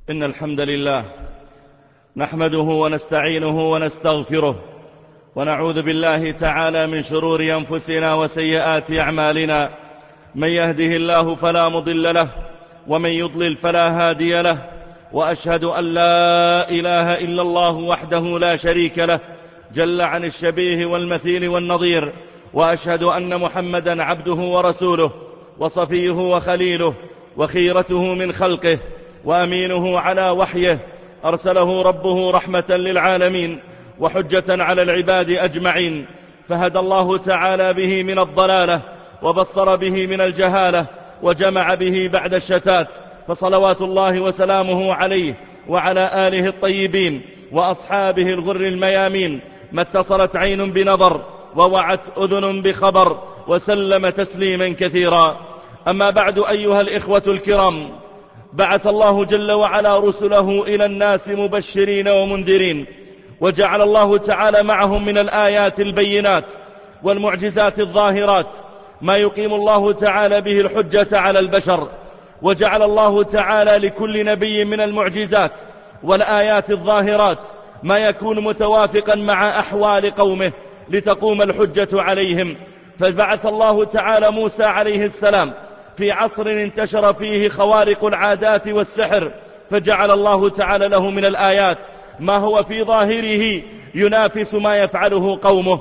إن الحمد لله نحمده ونستعينه ونستغفره ونعوذ بالله تعالى من شرور أنفسنا وسيئات أعمالنا. من يهده الله فلا مضل له ومن يضلل فلا هادي له، وأشهد أن لا إله إلا الله وحده لا شريك له جل عن الشبيه والمثيل والنظير، وأشهد أن محمدا عبده ورسوله وصفيه وخليله وخيرته من خلقه وأمينه على وحيه، أرسله ربه رحمة للعالمين وحجة على العباد أجمعين، فهدى الله تعالى به من الضلالة وبصر به من الجهالة وجمع به بعد الشتات، فصلوات الله وسلامه عليه وعلى آله الطيبين وأصحابه الغر الميامين، ما اتصلت عين بنظر ووعت أذن بخبر، وسلم تسليما كثيرا. أما بعد، أيها الإخوة الكرام، بعث الله جل وعلا رسله إلى الناس مبشرين ومنذرين، وجعل الله تعالى معهم من الآيات البينات والمعجزات الظاهرات ما يقيم الله تعالى به الحجة على البشر، وجعل الله تعالى لكل نبي من المعجزات والآيات الظاهرات ما يكون متوافقا مع أحوال قومه لتقوم الحجة عليهم. فبعث الله تعالى موسى عليه السلام في عصر انتشر فيه خوارق العادات والسحر، فجعل الله تعالى له من الآيات ما هو في ظاهره ينافس ما يفعله قومه،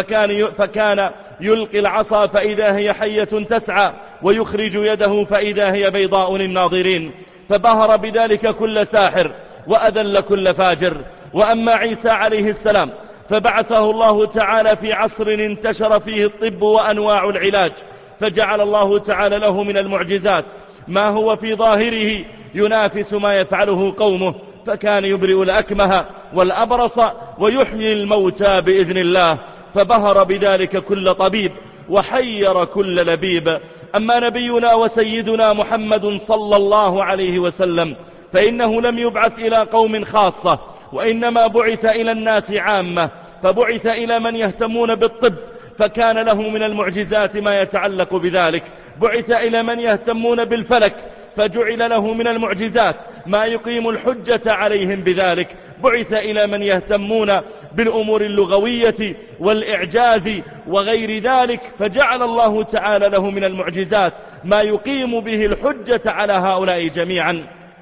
فكان يلقي العصا فإذا هي حية تسعى، ويخرج يده فإذا هي بيضاء للناظرين، فبهر بذلك كل ساحر وأذل كل فاجر. وأما عيسى عليه السلام فبعثه الله تعالى في عصر انتشر فيه الطب وأنواع العلاج، فجعل الله تعالى له من المعجزات ما هو في ظاهره ينافس ما يفعله قومه، فكان يبرئ الأكمه والأبرص ويحيي الموتى بإذن الله، فبهر بذلك كل طبيب وحير كل لبيب. أما نبينا وسيدنا محمد صلى الله عليه وسلم فإنه لم يبعث إلى قوم خاصة، وإنما بعث إلى الناس عامة، فبعث إلى من يهتمون بالطب فكان له من المعجزات ما يتعلق بذلك، بعث إلى من يهتمون بالفلك فجعل له من المعجزات ما يقيم الحجة عليهم بذلك، بعث إلى من يهتمون بالأمور اللغوية والإعجاز وغير ذلك فجعل الله تعالى له من المعجزات ما يقيم به الحجة على هؤلاء جميعا.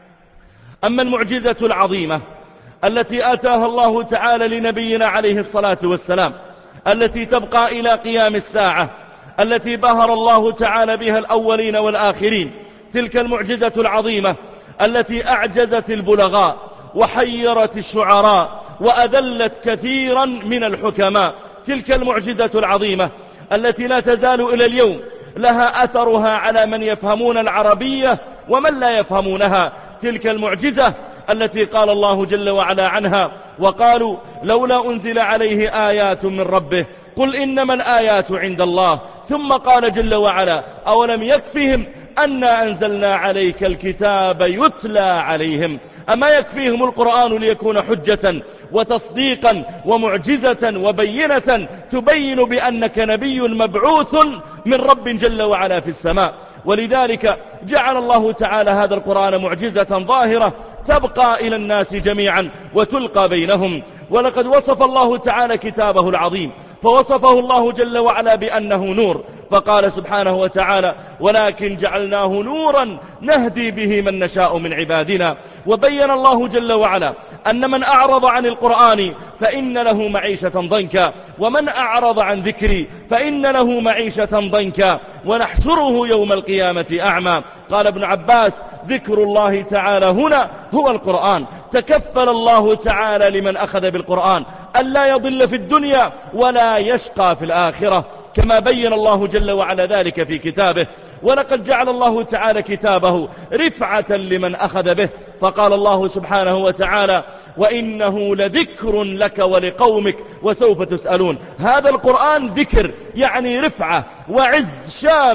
أما المعجزة العظيمة التي آتاها الله تعالى لنبينا عليه الصلاة والسلام التي تبقى إلى قيام الساعة، التي بهر الله تعالى بها الأولين والآخرين، تلك المعجزة العظيمة التي أعجزت البلغاء وحيرت الشعراء وأذلت كثيرا من الحكماء، تلك المعجزة العظيمة التي لا تزال إلى اليوم لها أثرها على من يفهمون العربية ومن لا يفهمونها، تلك المعجزة التي قال الله جل وعلا عنها: وقالوا لولا أنزل عليه آيات من ربه قل إنما الآيات عند الله. ثم قال جل وعلا: أولم يكفهم أنا أنزلنا عليك الكتاب يتلى عليهم. أما يكفيهم القرآن ليكون حجة وتصديقا ومعجزة وبينة تبين بأنك نبي مبعوث من رب جل وعلا في السماء؟ ولذلك جعل الله تعالى هذا القرآن معجزة ظاهرة تبقى إلى الناس جميعا وتلقى بينهم. ولقد وصف الله تعالى كتابه العظيم، فوصفه الله جل وعلا بأنه نور، فقال سبحانه وتعالى: ولكن جعلناه نورا نهدي به من نشاء من عبادنا. وبين الله جل وعلا أن من أعرض عن القرآن فإن له معيشة ضنكا، ومن أعرض عن ذكري فإن له معيشة ضنكا ونحشره يوم القيامة أعمى. قال ابن عباس: ذكر الله تعالى هنا هو القرآن. تكفل الله تعالى لمن أخذ بالقرآن ألا يضل في الدنيا ولا يشقى في الآخرة، كما بين الله جل وعلا ذلك في كتابه. ولقد جعل الله تعالى كتابه رفعة لمن أخذ به، فقال الله سبحانه وتعالى: وإنه لذكر لك ولقومك وسوف تسألون. هذا القرآن ذكر يعني رفعة وعز شامخ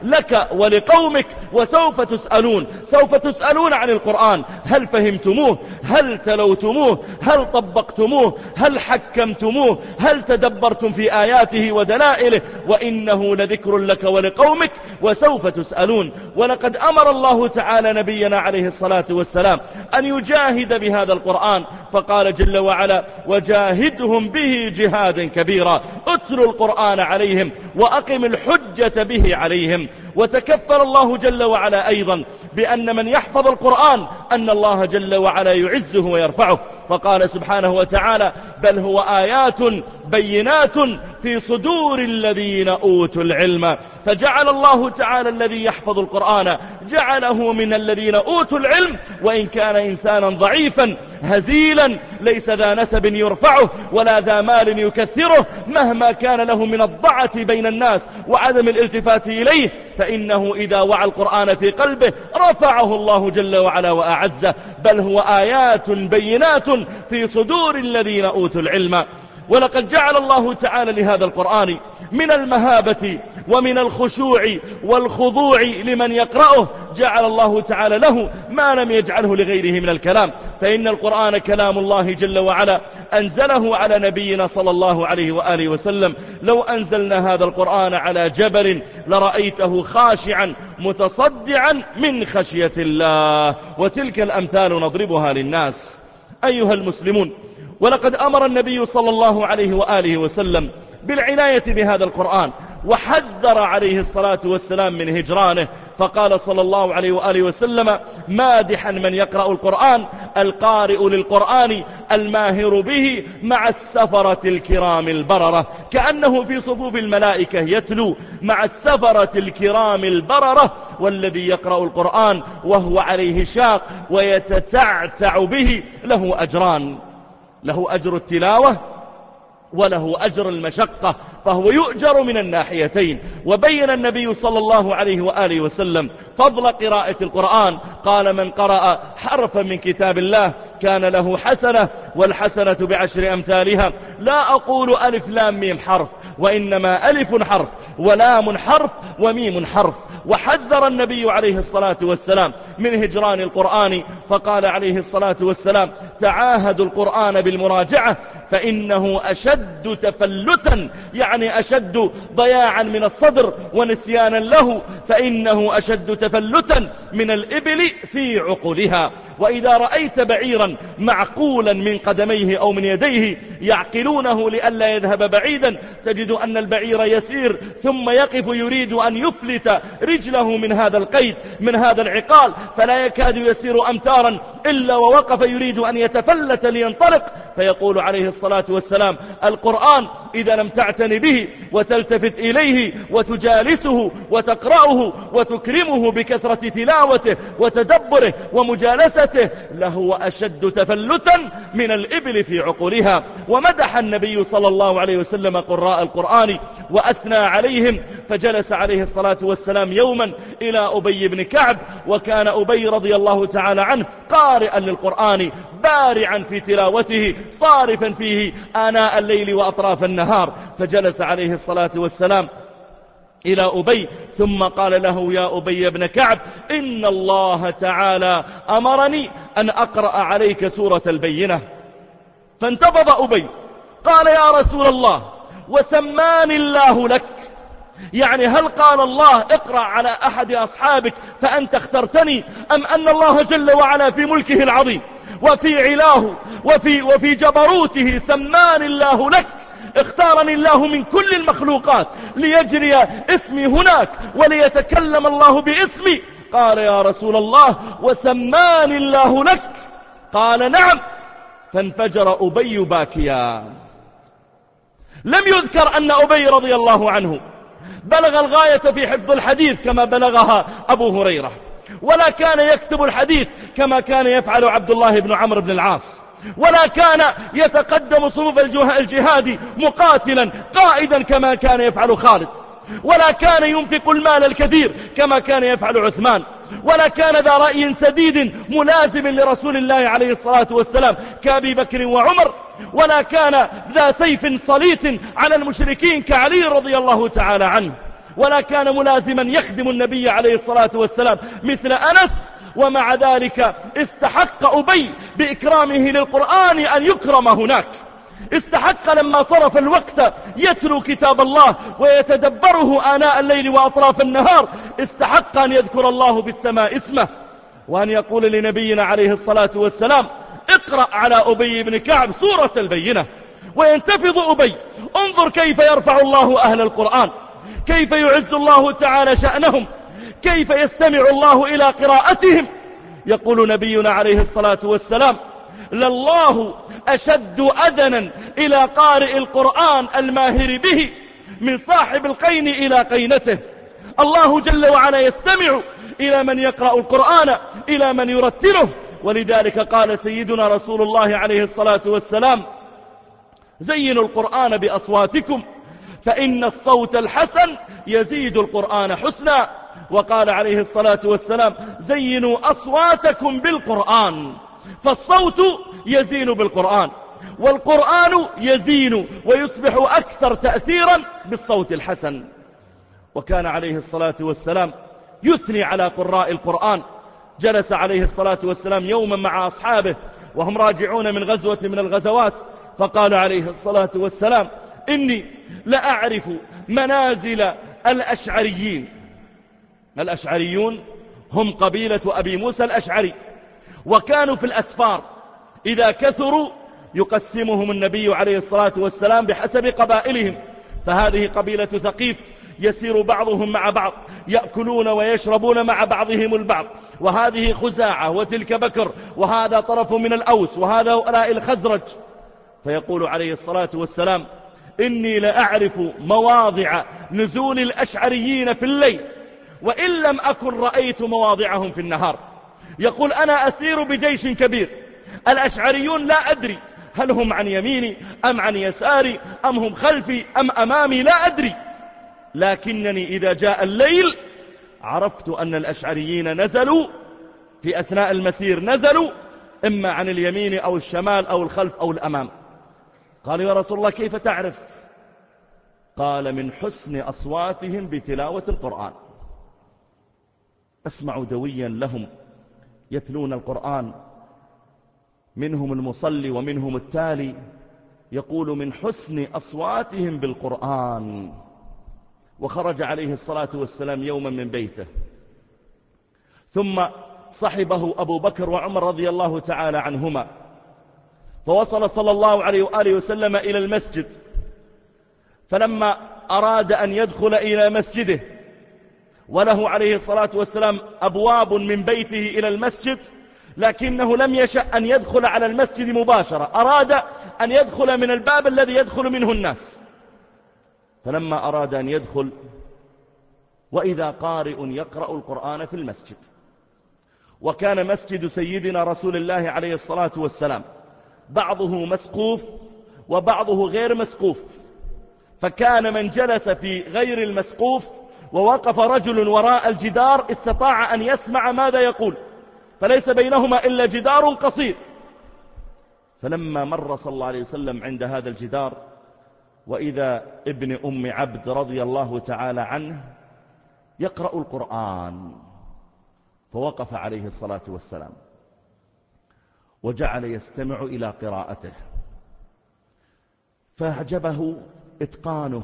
لك ولقومك وسوف تسألون. سوف تسألون عن القرآن، هل فهمتموه؟ هل تلوتموه؟ هل طبقتموه؟ هل حكمتموه؟ هل تدبرتم في آياته ودلائله؟ وإنه لذكر لك ولقومك وسوف تسألون. ولقد أمر الله تعالى نبينا عليه الصلاة والسلام أن يجاهد بهذا القرآن، فقال جل وعلا: وجاهدهم به جهادا كبيرا. اتل القرآن عليهم وأقم الحجة به عليهم. وتكفل الله جل وعلا أيضا بأن من يحفظ القرآن أن الله جل وعلا يعزه ويرفعه، فقال سبحانه وتعالى: بل هو آيات بينات في صدور الذين أوتوا العلم. فجعل الله تعالى الذي يحفظ القرآن جعله من الذين أوتوا العلم، وإن كان إنسانا ضعيفا هزيلا ليس ذا نسب يرفعه ولا ذا مال يكثره، مهما كان له من الضعة بين الناس وعدم الالتفات إليه، فإنه إذا وعى القرآن في قلبه رفعه الله جل وعلا وأعزه. بل هو آيات بينات في صدور الذين أوتوا العلم. ولقد جعل الله تعالى لهذا القرآن من المهابة ومن الخشوع والخضوع لمن يقرأه، جعل الله تعالى له ما لم يجعله لغيره من الكلام. فإن القرآن كلام الله جل وعلا أنزله على نبينا صلى الله عليه وآله وسلم. لو أنزلنا هذا القرآن على جبل لرأيته خاشعا متصدعا من خشية الله. وتلك الأمثال نضربها للناس. أيها المسلمون، ولقد أمر النبي صلى الله عليه وآله وسلم بالعناية بهذا القرآن، وحذر عليه الصلاة والسلام من هجرانه، فقال صلى الله عليه وآله وسلم مادحا من يقرأ القرآن: القارئ للقرآن الماهر به مع السفرة الكرام البررة. كأنه في صفوف الملائكة يتلو مع السفرة الكرام البررة. والذي يقرأ القرآن وهو عليه شاق ويتتعتع به له أجران: له أجر التلاوة وله أجر المشقة، فهو يؤجر من الناحيتين. وبين النبي صلى الله عليه وآله وسلم فضل قراءة القرآن، قال: من قرأ حرفا من كتاب الله كان له حسنة، والحسنة بعشر أمثالها. لا أقول ألف لام ميم حرف، وإنما ألف حرف ولام حرف وميم حرف. وحذر النبي عليه الصلاة والسلام من هجران القرآن، فقال عليه الصلاة والسلام: تعاهدوا القرآن بالمراجعة فإنه أشد تفلتا، يعني أشد ضياعا من الصدر ونسيانا له، فإنه أشد تفلتا من الإبل في عقلها. وإذا رأيت بعيرا معقولا من قدميه أو من يديه يعقلونه لئلا يذهب بعيدا، تجد أن البعير يسير ثم يقف يريد أن يفلت رجله من هذا القيد، من هذا العقال، فلا يكاد يسير أمتارا إلا ووقف يريد أن يتفلت لينطلق. فيقول عليه الصلاة والسلام: القرآن إذا لم تعتني به وتلتفت إليه وتجالسه وتقرأه وتكرمه بكثرة تلاوته وتدبره ومجالسته لهو أشد تفلتا من الإبل في عقولها. ومدح النبي صلى الله عليه وسلم قراء القرآن وأثنى عليهم، فجلس عليه الصلاة والسلام يوما إلى أبي بن كعب، وكان أبي رضي الله تعالى عنه قارئا للقرآن بارعا في تلاوته صارفا فيه آناء الليل وأطراف النهار. فجلس عليه الصلاة والسلام إلى أبي ثم قال له: يا أبي بن كعب، إن الله تعالى أمرني أن أقرأ عليك سورة البينة. فانتفض أبي قال: يا رسول الله، وسماني الله لك، يعني هل قال الله اقرأ على أحد أصحابك فأنت اخترتني، أم أن الله جل وعلا في ملكه العظيم وفي علاه وفي جبروته سماني الله لك، اختارني الله من كل المخلوقات ليجري اسمي هناك وليتكلم الله باسمي؟ قال: يا رسول الله، وسماني الله لك. قال: نعم. فانفجر أبي باكيا. لم يذكر أن أبي رضي الله عنه بلغ الغاية في حفظ الحديث كما بلغها أبو هريرة، ولا كان يكتب الحديث كما كان يفعل عبد الله بن عمرو بن العاص، ولا كان يتقدم صفوف الجهاد مقاتلا قائدا كما كان يفعل خالد، ولا كان ينفق المال الكثير كما كان يفعل عثمان، ولا كان ذا رأي سديد ملازم لرسول الله عليه الصلاة والسلام كأبي بكر وعمر، ولا كان ذا سيف صليت على المشركين كعلي رضي الله تعالى عنه. ولا كان ملازما يخدم النبي عليه الصلاة والسلام مثل أنس، ومع ذلك استحق أبي بإكرامه للقرآن أن يكرم هناك. استحق لما صرف الوقت يتلو كتاب الله ويتدبره آناء الليل وأطراف النهار، استحق أن يذكر الله في السماء اسمه، وأن يقول لنبينا عليه الصلاة والسلام اقرأ على أبي بن كعب سورة البينة. وينتفض أبي، انظر كيف يرفع الله أهل القرآن، كيف يعز الله تعالى شأنهم، كيف يستمع الله إلى قراءتهم. يقول نبينا عليه الصلاة والسلام لله أشد أذنا إلى قارئ القرآن الماهر به من صاحب القين إلى قينته. الله جل وعلا يستمع إلى من يقرأ القرآن، إلى من يرتله. ولذلك قال سيدنا رسول الله عليه الصلاة والسلام زينوا القرآن بأصواتكم فإن الصوت الحسن يزيد القرآن حسنا. وقال عليه الصلاة والسلام زينوا أصواتكم بالقرآن، فالصوت يزين بالقرآن، والقرآن يزين ويصبح أكثر تأثيرا بالصوت الحسن. وكان عليه الصلاة والسلام يثني على قراء القرآن. جلس عليه الصلاة والسلام يوما مع أصحابه وهم راجعون من غزوة من الغزوات، فقال عليه الصلاة والسلام إني لأعرف منازل الأشعريين. الأشعريون هم قبيلة أبي موسى الأشعري، وكانوا في الأسفار إذا كثروا يقسمهم النبي عليه الصلاة والسلام بحسب قبائلهم. فهذه قبيلة ثقيف يسير بعضهم مع بعض، يأكلون ويشربون مع بعضهم البعض. وهذه خزاعة وتلك بكر، وهذا طرف من الأوس وهذا هؤلاء الخزرج. فيقول عليه الصلاة والسلام إني لأعرف مواضع نزول الأشعريين في الليل وإن لم أكن رأيت مواضعهم في النهار. يقول أنا أسير بجيش كبير، الأشعريون لا أدري هل هم عن يميني أم عن يساري أم هم خلفي أم أمامي، لا أدري، لكنني إذا جاء الليل عرفت أن الأشعريين نزلوا في أثناء المسير، نزلوا إما عن اليمين أو الشمال أو الخلف أو الأمام. قال يا رسول الله كيف تعرف؟ قال من حسن أصواتهم بتلاوة القرآن، أسمع دويا لهم يتلون القرآن، منهم المصلي ومنهم التالي، يقول من حسن أصواتهم بالقرآن. وخرج عليه الصلاة والسلام يوما من بيته، ثم صحبه أبو بكر وعمر رضي الله تعالى عنهما، فوصل صلى الله عليه وآله وسلم إلى المسجد. فلما أراد أن يدخل إلى مسجده، وله عليه الصلاة والسلام أبواب من بيته إلى المسجد، لكنه لم يشأ أن يدخل على المسجد مباشرة، أراد أن يدخل من الباب الذي يدخل منه الناس. فلما أراد أن يدخل وإذا قارئ يقرأ القرآن في المسجد، وكان مسجد سيدنا رسول الله عليه الصلاة والسلام بعضه مسقوف وبعضه غير مسقوف، فكان من جلس في غير المسقوف ووقف رجل وراء الجدار استطاع أن يسمع ماذا يقول، فليس بينهما إلا جدار قصير. فلما مر صلى الله عليه وسلم عند هذا الجدار وإذا ابن أم عبد رضي الله تعالى عنه يقرأ القرآن، فوقف عليه الصلاة والسلام وجعل يستمع إلى قراءته، فأعجبه إتقانه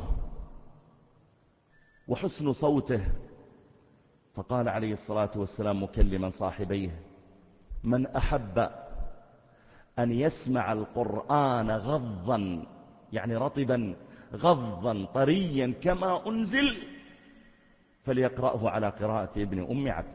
وحسن صوته، فقال عليه الصلاة والسلام مكلما صاحبيه من أحب أن يسمع القرآن غضا، يعني رطبا غضا طريا كما أنزل، فليقرأه على قراءة ابن أم عبد.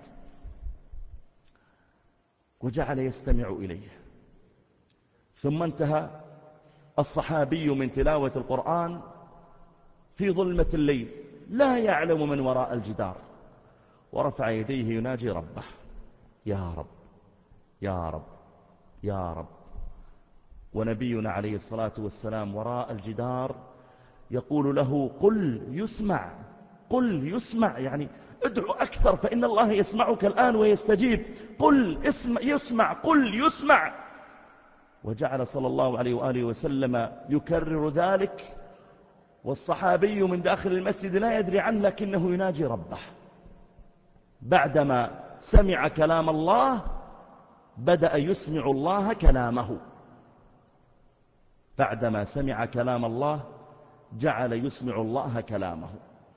وجعل يستمع إليه، ثم انتهى الصحابي من تلاوة القرآن في ظلمة الليل لا يعلم من وراء الجدار، ورفع يديه يناجي ربه يا رب يا رب يا رب. ونبينا عليه الصلاة والسلام وراء الجدار يقول له قل يسمع قل يسمع، يعني ادعو أكثر فإن الله يسمعك الآن ويستجيب، قل اسمع يسمع قل يسمع. وجعل صلى الله عليه وآله وسلم يكرر ذلك والصحابي من داخل المسجد لا يدري عنه لكنه يناجي ربه. بعدما سمع كلام الله بدأ يسمع الله كلامه. بعدما سمع كلام الله جعل يسمع الله كلامه.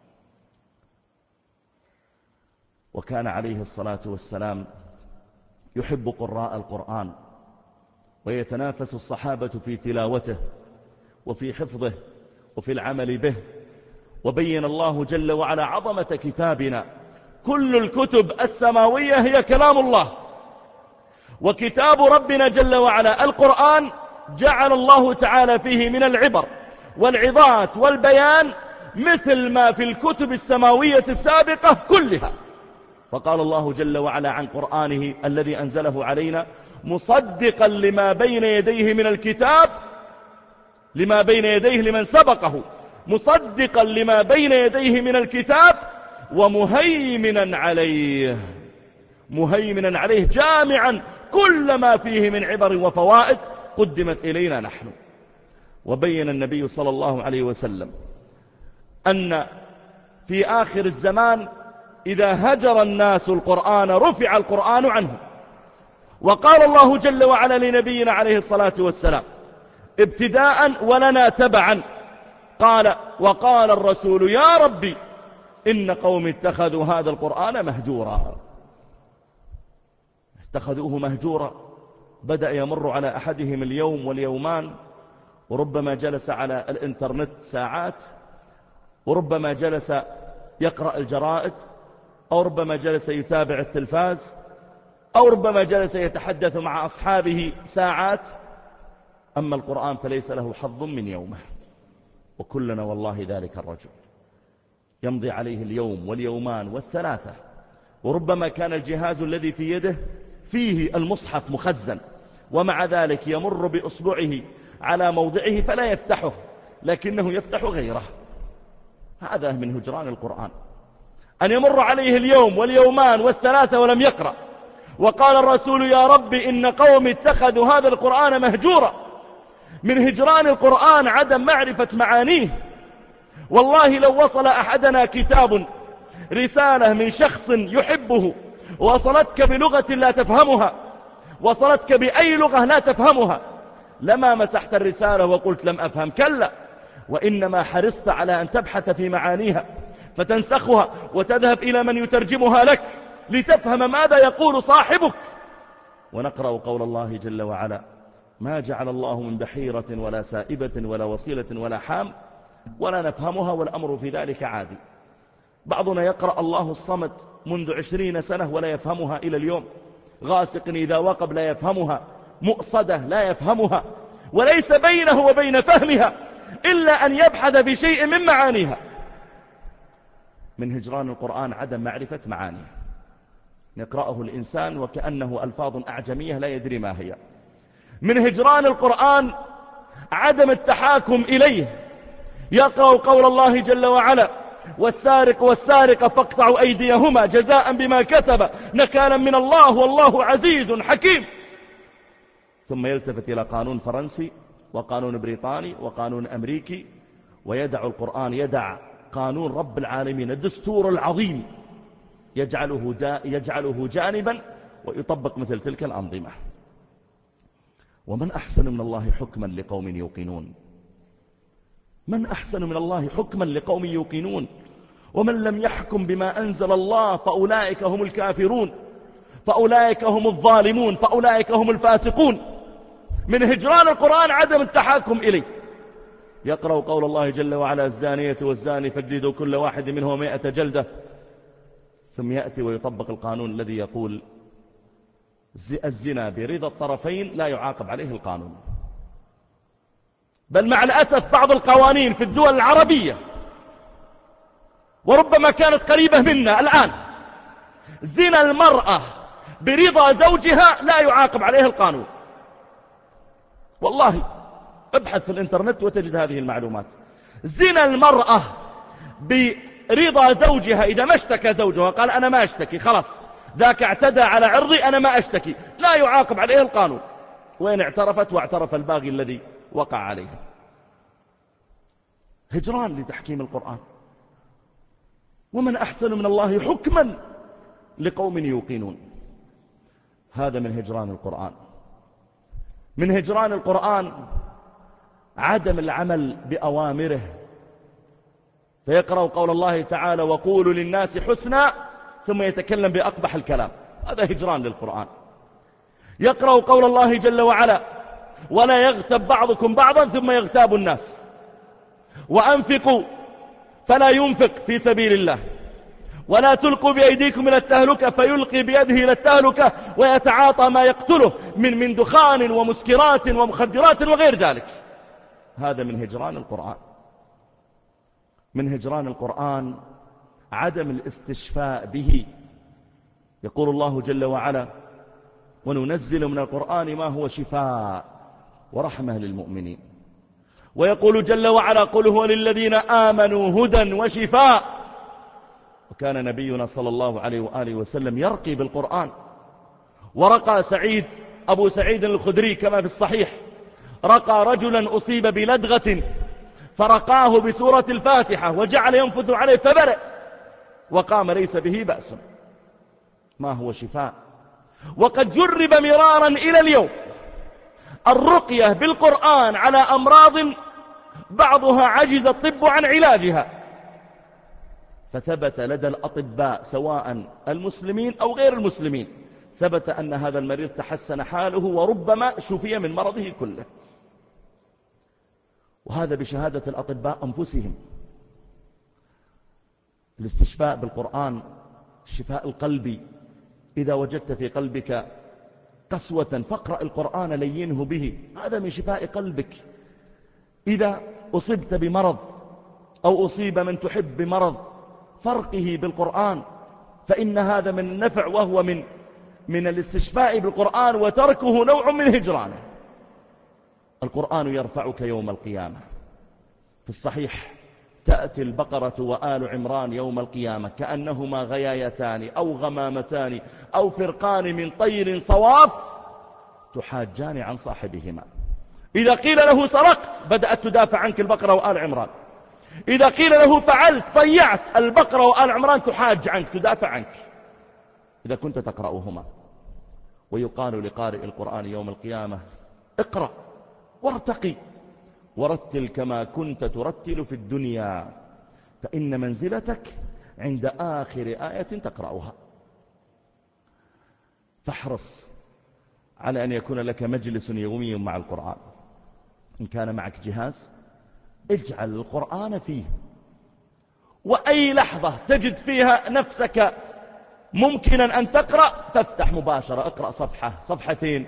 وكان عليه الصلاة والسلام يحب قراء القرآن، ويتنافس الصحابة في تلاوته وفي حفظه وفي العمل به. وبين الله جل وعلا عظمة كتابنا. كل الكتب السماوية هي كلام الله، وكتاب ربنا جل وعلا القرآن جعل الله تعالى فيه من العبر والعظات والبيان مثل ما في الكتب السماوية السابقة كلها. فقال الله جل وعلا عن قرآنه الذي أنزله علينا: مصدقا لما بين يديه من الكتاب، لما بين يديه لمن سبقه، مصدقا لما بين يديه من الكتاب ومهيمنا عليه. مهيمنا عليه جامعا كل ما فيه من عبر وفوائد قدمت إلينا نحن. وبين النبي صلى الله عليه وسلم أن في آخر الزمان إذا هجر الناس القرآن رفع القرآن عنه. وقال الله جل وعلا لنبينا عليه الصلاة والسلام ابتداء ولنا تبعا، قال: وقال الرسول يا ربي إن قوم اتخذوا هذا القرآن مهجورا. اتخذوه مهجورا. بدأ يمر على أحدهم اليوم واليومان، وربما جلس على الإنترنت ساعات، وربما جلس يقرأ الجرائد، أو ربما جلس يتابع التلفاز، أو ربما جلس يتحدث مع أصحابه ساعات. أما القرآن فليس له حظ من يومه. وكلنا والله ذلك الرجل يمضي عليه اليوم واليومان والثلاثة، وربما كان الجهاز الذي في يده فيه المصحف مخزن، ومع ذلك يمر بأصبعه على موضعه فلا يفتحه، لكنه يفتح غيره. هذا من هجران القرآن، أن يمر عليه اليوم واليومان والثلاثة ولم يقرأ. وقال الرسول يا رب إن قوم اتخذوا هذا القرآن مهجورا. من هجران القرآن عدم معرفة معانيه. والله لو وصل أحدنا كتاب رسالة من شخص يحبه وصلتك بلغة لا تفهمها، وصلتك بأي لغة لا تفهمها، لما مسحت الرسالة وقلت لم أفهم، كلا، وإنما حرصت على أن تبحث في معانيها فتنسخها وتذهب إلى من يترجمها لك لتفهم ماذا يقول صاحبك. ونقرأ قول الله جل وعلا: ما جعل الله من بحيرة ولا سائبة ولا وصيلة ولا حام ولا نفهمها والأمر في ذلك عادي. بعضنا يقرأ الله الصمد منذ 20 سنة ولا يفهمها إلى اليوم. غاسق إذا وقب لا يفهمها، مؤصدة لا يفهمها، وليس بينه وبين فهمها إلا أن يبحث في شيء من معانيها. من هجران القرآن عدم معرفة معانيه. يقرأه الإنسان وكأنه ألفاظ أعجمية لا يدري ما هي. من هجران القرآن عدم التحاكم إليه. يقرأ قول الله جل وعلا: والسارق والسارقة فاقطعوا أيديهما جزاء بما كسب نكالا من الله والله عزيز حكيم. ثم يلتفت إلى قانون فرنسي وقانون بريطاني وقانون أمريكي، ويدع القرآن، يدع قانون رب العالمين الدستور العظيم، يجعله جانبا ويطبق مثل تلك الأنظمة. ومن أحسن من الله حكما لقوم يوقنون. من أحسن من الله حكما لقوم يوقنون. ومن لم يحكم بما أنزل الله فأولئك هم الكافرون، فأولئك هم الظالمون، فأولئك هم الفاسقون. من هجران القرآن عدم التحاكم إليه. يقرأ قول الله جل وعلا: الزانية والزاني فاجلدوا كل واحد منهم 100 جلدة. ثم يأتي ويطبق القانون الذي يقول الزنا برضا الطرفين لا يعاقب عليه القانون. بل مع الأسف بعض القوانين في الدول العربية وربما كانت قريبة منا الآن، زنا المرأة برضا زوجها لا يعاقب عليه القانون. والله ابحث في الانترنت وتجد هذه المعلومات. زنا المرأة برضا زوجها، إذا ما اشتكى زوجها قال أنا ما اشتكي، خلاص ذاك اعتدى على عرضي أنا ما اشتكي، لا يعاقب عليه القانون، وإن اعترفت واعترف الباغي الذي وقع عليها. هجران لتحكيم القرآن. ومن أحسن من الله حكما لقوم يوقنون. هذا من هجران القرآن. من هجران القرآن عدم العمل بأوامره، فيقرأ قول الله تعالى وقولوا للناس حسنا ثم يتكلم بأقبح الكلام، هذا هجران للقرآن. يقرأ قول الله جل وعلا ولا يغتب بعضكم بعضا ثم يغتاب الناس، وأنفقوا فلا ينفق في سبيل الله، ولا تلقوا بأيديكم إلى التهلكة فيلقي بيده إلى التهلكة ويتعاطى ما يقتله من دخان ومسكرات ومخدرات وغير ذلك. هذا من هجران القرآن. من هجران القرآن عدم الاستشفاء به. يقول الله جل وعلا وننزل من القرآن ما هو شفاء ورحمة للمؤمنين. ويقول جل وعلا قل هو للذين آمنوا هدى وشفاء. وكان نبينا صلى الله عليه وآله وسلم يرقي بالقرآن. ورقى أبو سعيد الخدري كما في الصحيح، رقى رجلا أصيب بلدغة فرقاه بسورة الفاتحة وجعل ينفث عليه فبرئ وقام ليس به بأس. ما هو شفاء. وقد جرب مرارا إلى اليوم الرقية بالقرآن على أمراض بعضها عجز الطب عن علاجها، فثبت لدى الأطباء سواء المسلمين أو غير المسلمين، ثبت أن هذا المريض تحسن حاله وربما شفي من مرضه كله. وهذا بشهادة الأطباء أنفسهم. الاستشفاء بالقرآن الشفاء القلبي. إذا وجدت في قلبك قسوة فاقرأ القرآن لينه به، هذا من شفاء قلبك. إذا أصبت بمرض أو أصيب من تحب بمرض فرقه بالقرآن، فإن هذا من النفع وهو من الاستشفاء بالقرآن، وتركه نوع من هجرانه. القرآن يرفعك يوم القيامة. في الصحيح تأتي البقرة وآل عمران يوم القيامة كأنهما غيايتان أو غمامتان أو فرقان من طير صواف تحاجان عن صاحبهما. إذا قيل له سرقت بدأت تدافع عنك البقرة وآل عمران، إذا قيل له فعلت ضيعت البقرة وآل عمران تحاج عنك تدافع عنك إذا كنت تقرأهما. ويقال لقارئ القرآن يوم القيامة اقرأ وارتقي ورتل كما كنت ترتل في الدنيا، فإن منزلتك عند آخر آية تقرأها. فاحرص على أن يكون لك مجلس يومي مع القرآن. إن كان معك جهاز اجعل القرآن فيه، وأي لحظة تجد فيها نفسك ممكنا أن تقرأ فافتح مباشرة اقرأ صفحة صفحتين.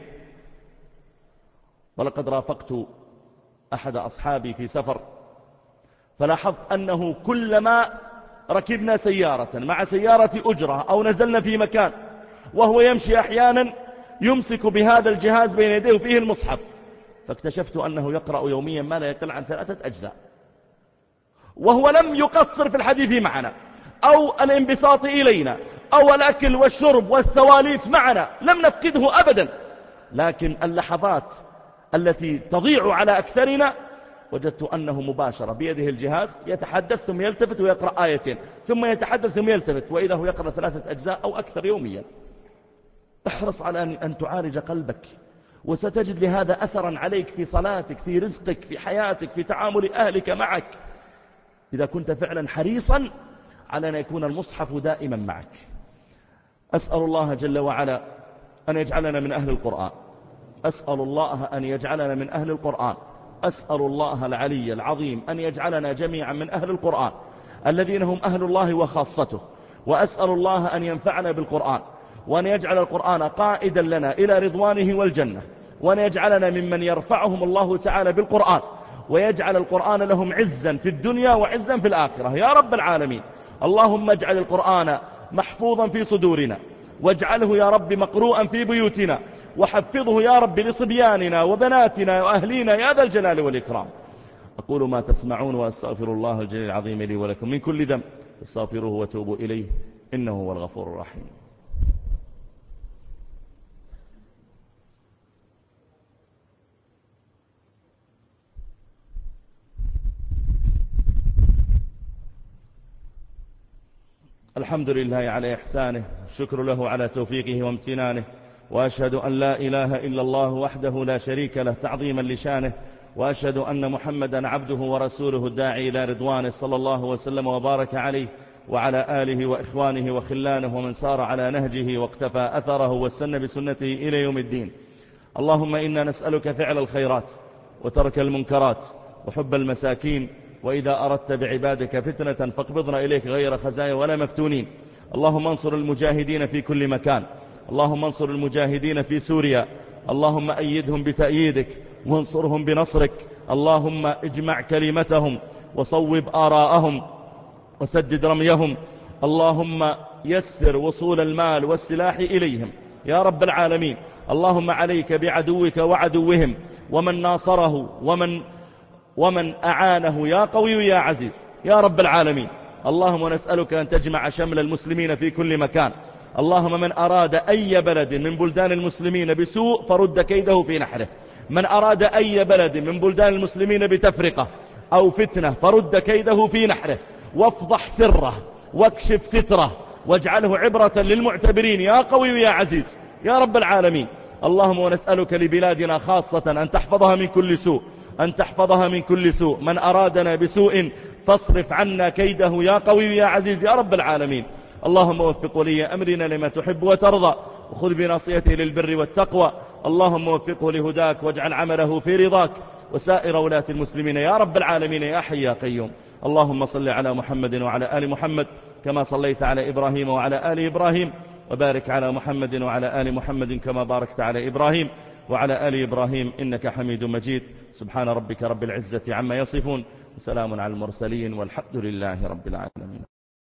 ولقد رافقت أحد أصحابي في سفر فلاحظت أنه كلما ركبنا سيارة مع سيارة أجرة أو نزلنا في مكان وهو يمشي أحيانا يمسك بهذا الجهاز بين يديه فيه المصحف، فاكتشفت أنه يقرأ يوميا ما لا يقل عن 3 أجزاء، وهو لم يقصر في الحديث معنا أو الانبساط إلينا أو الأكل والشرب والسواليف معنا، لم نفقده أبدا. لكن اللحظات التي تضيع على أكثرنا وجدت أنه مباشرة بيده الجهاز يتحدث ثم يلتفت ويقرأ آيتين ثم يتحدث ثم يلتفت، وإذا هو يقرأ 3 أجزاء أو أكثر يوميا. احرص على أن تعالج قلبك، وستجد لهذا أثرا عليك في صلاتك في رزقك في حياتك في تعامل أهلك معك، إذا كنت فعلا حريصا على أن يكون المصحف دائما معك. أسأل الله جل وعلا أن يجعلنا من أهل القرآن، أسأل الله أن يجعلنا من أهل القرآن، أسأل الله العلي العظيم أن يجعلنا جميعا من أهل القرآن الذين هم أهل الله وخاصته، وأسأل الله أن ينفعنا بالقرآن، وأن يجعل القرآن قائدا لنا إلى رضوانه والجنة، وأن يجعلنا ممن يرفعهم الله تعالى بالقرآن، ويجعل القرآن لهم عزا في الدنيا وعزا في الآخرة يا رب العالمين. اللهم اجعل القرآن محفوظا في صدورنا، واجعله يا رب مقروءا في بيوتنا، وحفظه يا رب لصبياننا وبناتنا وأهلينا يا ذا الجلال والإكرام. أقول ما تسمعون وأستغفر الله الجليل العظيم لي ولكم من كل ذنب فاستغفروه وتوبوا إليه إنه هو الغفور الرحيم. الحمد لله على إحسانه، الشكر له على توفيقه وامتنانه، وأشهد أن لا إله إلا الله وحده لا شريك له تعظيما لشانه، وأشهد أن محمدا عبده ورسوله الداعي إلى رضوانه، صلى الله وسلم وبارك عليه وعلى آله وإخوانه وخلانه ومن سار على نهجه واقتفى أثره واستنى بسنته إلى يوم الدين. اللهم إنا نسألك فعل الخيرات وترك المنكرات وحب المساكين، وإذا أردت بعبادك فتنة فاقبضنا إليك غير خزايا ولا مفتونين. اللهم انصر المجاهدين في كل مكان، اللهم انصر المجاهدين في سوريا، اللهم أيدهم بتأييدك وانصرهم بنصرك، اللهم اجمع كلمتهم وصوب آراءهم وسدد رميهم، اللهم يسر وصول المال والسلاح إليهم يا رب العالمين. اللهم عليك بعدوك وعدوهم ومن ناصره ومن أعانه يا قوي يا عزيز يا رب العالمين. اللهم نسألك أن تجمع شمل المسلمين في كل مكان. اللهم من أراد أي بلد من بلدان المسلمين بسوء فرد كيده في نحره، من أراد أي بلد من بلدان المسلمين بتفرقة أو فتنة فرد كيده في نحره، وافضح سره واكشف ستره واجعله عبرة للمعتبرين يا قوي يا عزيز يا رب العالمين. اللهم ونسألك لبلادنا خاصة أن تحفظها من كل سوء، أن تحفظها من كل سوء، من أرادنا بسوء فاصرف عنا كيده يا قوي يا عزيز يا رب العالمين. اللهم وفق ولي أمرنا لما تحب وترضى، وخذ بناصيته للبر والتقوى، اللهم وفقه لهداك واجعل عمله في رضاك، وسائر ولاة المسلمين يا رب العالمين يا حي يا قيوم. اللهم صل على محمد وعلى آل محمد كما صليت على إبراهيم وعلى آل إبراهيم، وبارك على محمد وعلى آل محمد كما باركت على إبراهيم وعلى آل إبراهيم إنك حميد مجيد. سبحان ربك رب العزة عما يصفون، وسلام على المرسلين، والحمد لله رب العالمين.